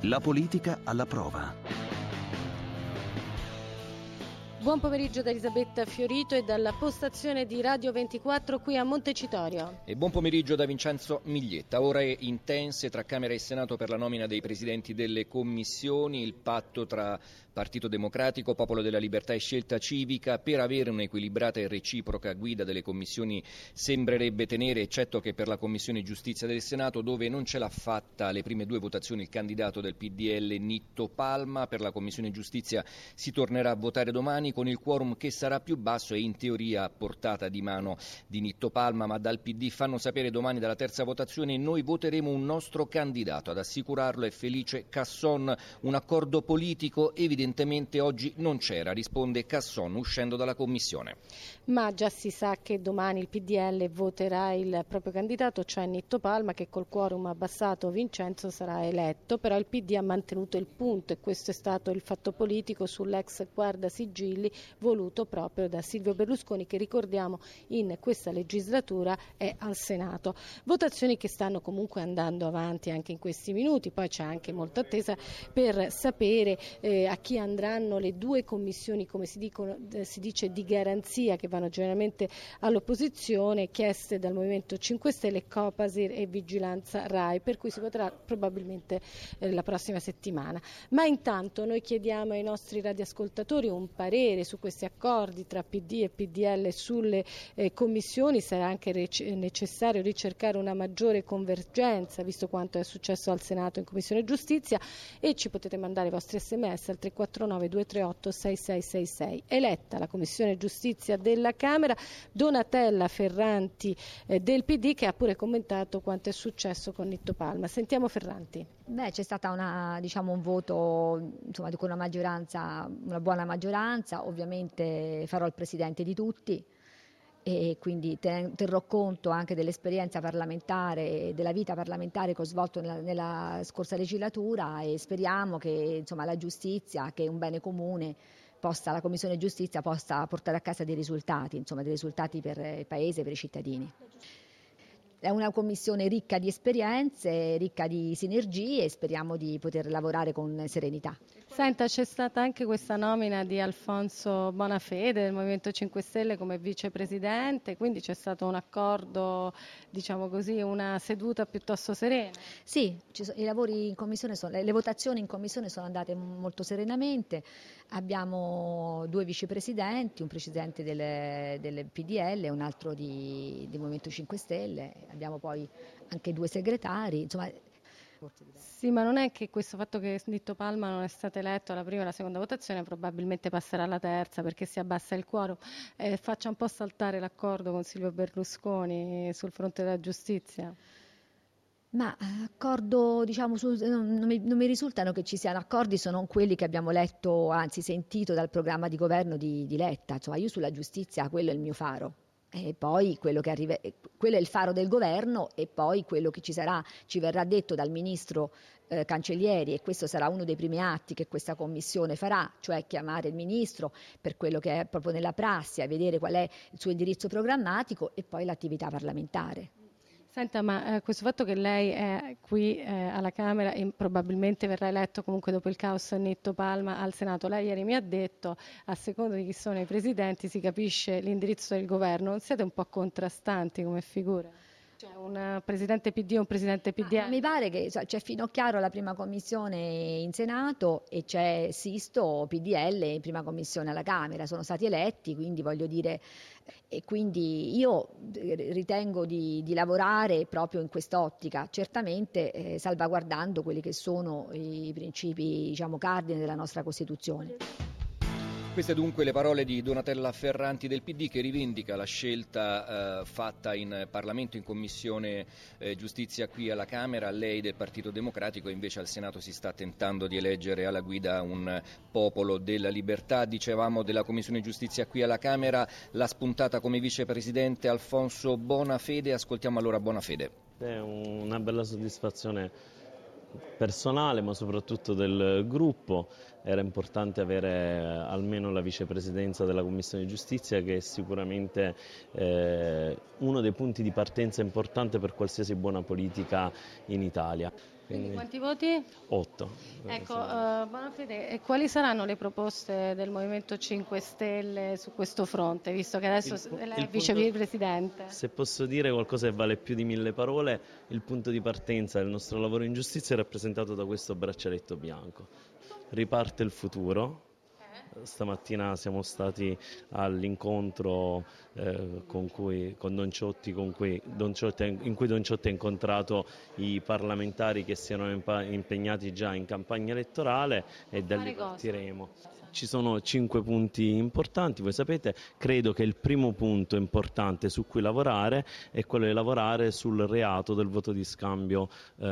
La politica alla prova. Buon pomeriggio da Elisabetta Fiorito e dalla postazione di Radio 24 qui a Montecitorio. E buon pomeriggio da Vincenzo Miglietta. Ore intense tra Camera e Senato per la nomina dei presidenti delle commissioni, il patto tra Partito Democratico, Popolo della Libertà e Scelta Civica per avere un'equilibrata e reciproca guida delle commissioni sembrerebbe tenere, eccetto che per la Commissione Giustizia del Senato, dove non ce l'ha fatta alle prime due votazioni il candidato del PDL Nitto Palma. Per la Commissione Giustizia si tornerà a votare domani con il quorum che sarà più basso e in teoria a portata di mano di Nitto Palma, ma dal PD fanno sapere domani dalla terza votazione noi voteremo un nostro candidato. Ad assicurarlo è Felice Casson. Un accordo politico evidentemente oggi non c'era, risponde Casson uscendo dalla commissione. Ma già si sa che domani il PDL voterà il proprio candidato, cioè Nitto Palma, che col quorum abbassato Vincenzo sarà eletto, però il PD ha mantenuto il punto e questo è stato il fatto politico sull'ex guardasigilli voluto proprio da Silvio Berlusconi, che ricordiamo in questa legislatura è al Senato. Votazioni che stanno comunque andando avanti anche in questi minuti, poi c'è anche molta attesa per sapere a chi andranno le due commissioni, come si dice, di garanzia che vanno generalmente all'opposizione, chieste dal Movimento 5 Stelle, Copasir e Vigilanza Rai, per cui si voterà probabilmente la prossima settimana. Ma intanto noi chiediamo ai nostri radioascoltatori un parere su questi accordi tra PD e PDL sulle commissioni. Sarà anche necessario ricercare una maggiore convergenza, visto quanto è successo al Senato in Commissione Giustizia, e ci potete mandare i vostri sms al 349 238 6666. Eletta la Commissione Giustizia della Camera Donatella Ferranti del PD, che ha pure commentato quanto è successo con Nitto Palma. Sentiamo Ferranti. C'è stata un voto con una buona maggioranza. Ovviamente farò il presidente di tutti e quindi terrò conto anche dell'esperienza parlamentare e della vita parlamentare che ho svolto nella scorsa legislatura, e speriamo che la giustizia, che è un bene comune, la Commissione Giustizia possa portare a casa dei risultati per il Paese, per i cittadini. È una commissione ricca di esperienze, ricca di sinergie, e speriamo di poter lavorare con serenità. Senta, c'è stata anche questa nomina di Alfonso Bonafede del Movimento 5 Stelle come vicepresidente, quindi c'è stato un accordo, una seduta piuttosto serena. Sì, i lavori in commissione, le votazioni in commissione sono andate molto serenamente. Abbiamo due vicepresidenti, un presidente del PDL e un altro di Movimento 5 Stelle. Abbiamo poi anche due segretari, Sì, ma non è che questo fatto che Nitto Palma non è stato eletto alla prima e alla seconda votazione probabilmente passerà alla terza perché si abbassa il quorum, faccia un po' saltare l'accordo con Silvio Berlusconi sul fronte della giustizia? Ma accordo, non mi risultano che ci siano accordi, sono quelli che abbiamo letto, anzi sentito dal programma di governo di Letta. Io sulla giustizia, quello è il mio faro. E poi quello è il faro del governo, e poi quello che ci verrà detto dal ministro Cancellieri, e questo sarà uno dei primi atti che questa commissione farà, cioè chiamare il ministro per quello che è proprio nella prassi, a vedere qual è il suo indirizzo programmatico, e poi l'attività parlamentare. Senta, ma questo fatto che lei è qui alla Camera e probabilmente verrà eletto comunque dopo il caos Nitto Palma al Senato, lei ieri mi ha detto, a seconda di chi sono i presidenti si capisce l'indirizzo del governo, non siete un po' contrastanti come figure? Cioè un presidente PD e un presidente PDL? Mi pare che c'è Finocchiaro alla prima commissione in Senato e c'è Sisto PDL in prima commissione alla Camera, sono stati eletti, quindi voglio dire, e quindi io ritengo di lavorare proprio in quest'ottica, certamente salvaguardando quelli che sono i principi cardine della nostra Costituzione. Queste dunque le parole di Donatella Ferranti del PD, che rivendica la scelta fatta in Parlamento, in Commissione Giustizia qui alla Camera. Lei del Partito Democratico, invece al Senato si sta tentando di eleggere alla guida un Popolo della Libertà. Dicevamo della Commissione Giustizia qui alla Camera, l'ha spuntata come vicepresidente Alfonso Bonafede. Ascoltiamo allora Bonafede. È una bella soddisfazione personale, ma soprattutto del gruppo. Era importante avere almeno la vicepresidenza della Commissione Giustizia, che è sicuramente uno dei punti di partenza importante per qualsiasi buona politica in Italia. Quindi quanti voti? 8. Ecco, Bonafede, quali saranno le proposte del Movimento 5 Stelle su questo fronte, visto che adesso lei è vicepresidente? Se posso dire qualcosa che vale più di 1000 parole, il punto di partenza del nostro lavoro in giustizia è rappresentato da questo braccialetto bianco. Riparte il futuro. Stamattina siamo stati all'incontro con Don Ciotti, in cui Don Ciotti ha incontrato i parlamentari che si erano impegnati già in campagna elettorale e da lì partiremo. Ci sono 5 punti importanti, voi sapete, credo che il primo punto importante su cui lavorare è quello di lavorare sul reato del voto di scambio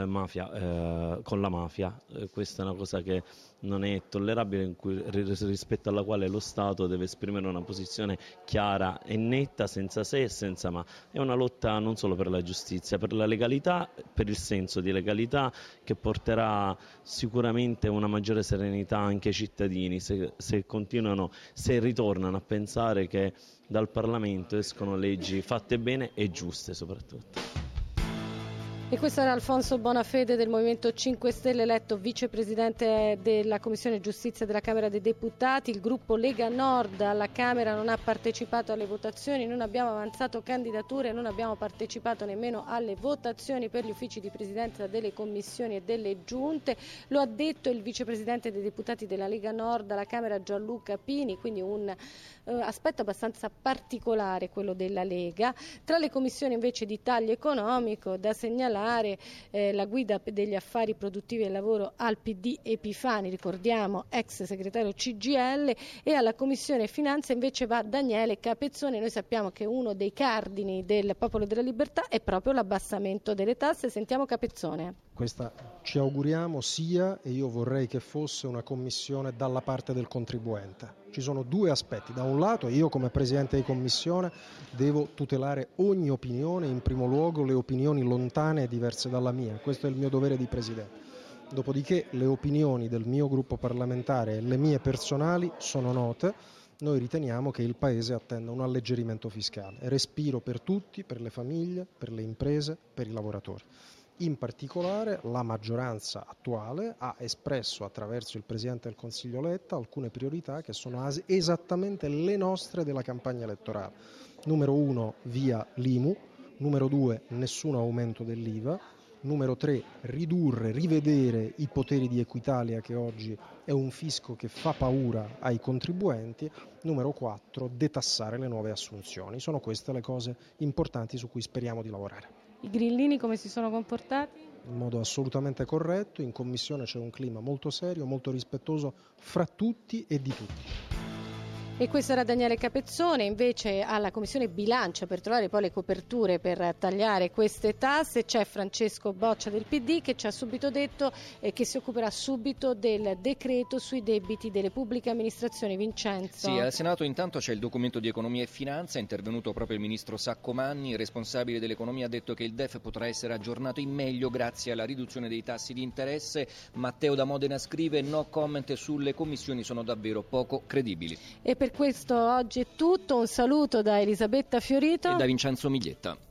con la mafia. Questa è una cosa che non è tollerabile, rispetto alla quale lo Stato deve esprimere una posizione chiara e netta, senza se e senza ma. È una lotta non solo per la giustizia, per la legalità, per il senso di legalità, che porterà sicuramente una maggiore serenità anche ai cittadini se ritornano a pensare che dal Parlamento escono leggi fatte bene e giuste soprattutto. E questo era Alfonso Bonafede del Movimento 5 Stelle, eletto vicepresidente della Commissione Giustizia della Camera dei Deputati. Il gruppo Lega Nord alla Camera non ha partecipato alle votazioni, non abbiamo avanzato candidature, non abbiamo partecipato nemmeno alle votazioni per gli uffici di presidenza delle commissioni e delle giunte. Lo ha detto il vicepresidente dei deputati della Lega Nord alla Camera Gianluca Pini, quindi un aspetto abbastanza particolare quello della Lega. Tra le commissioni invece di taglio economico da segnalare la guida degli affari produttivi e lavoro al PD Epifani, ricordiamo ex segretario CGIL, e alla Commissione Finanze invece va Daniele Capezzone. Noi sappiamo che uno dei cardini del Popolo della Libertà è proprio l'abbassamento delle tasse. Sentiamo Capezzone. Questa ci auguriamo sia, e io vorrei che fosse, una commissione dalla parte del contribuente. Ci sono 2 aspetti. Da un lato io come Presidente di Commissione devo tutelare ogni opinione, in primo luogo le opinioni lontane e diverse dalla mia. Questo è il mio dovere di Presidente. Dopodiché le opinioni del mio gruppo parlamentare e le mie personali sono note. Noi riteniamo che il Paese attenda un alleggerimento fiscale, respiro per tutti, per le famiglie, per le imprese, per i lavoratori. In particolare la maggioranza attuale ha espresso attraverso il Presidente del Consiglio Letta alcune priorità che sono esattamente le nostre della campagna elettorale. Numero 1, via l'IMU. Numero 2, nessun aumento dell'IVA. Numero 3, rivedere i poteri di Equitalia, che oggi è un fisco che fa paura ai contribuenti. Numero 4, detassare le nuove assunzioni. Sono queste le cose importanti su cui speriamo di lavorare. I grillini come si sono comportati? In modo assolutamente corretto. In commissione c'è un clima molto serio, molto rispettoso fra tutti e di tutti. E questo era Daniele Capezzone. Invece alla Commissione Bilancio, per trovare poi le coperture per tagliare queste tasse, c'è Francesco Boccia del PD, che ci ha subito detto che si occuperà subito del decreto sui debiti delle pubbliche amministrazioni. Vincenzo. Sì, al Senato intanto c'è il documento di economia e finanza, è intervenuto proprio il ministro Saccomanni. Il responsabile dell'economia ha detto che il DEF potrà essere aggiornato in meglio grazie alla riduzione dei tassi di interesse. Matteo da Modena scrive: no comment sulle commissioni, sono davvero poco credibili. E per questo oggi è tutto. Un saluto da Elisabetta Fiorito e da Vincenzo Miglietta.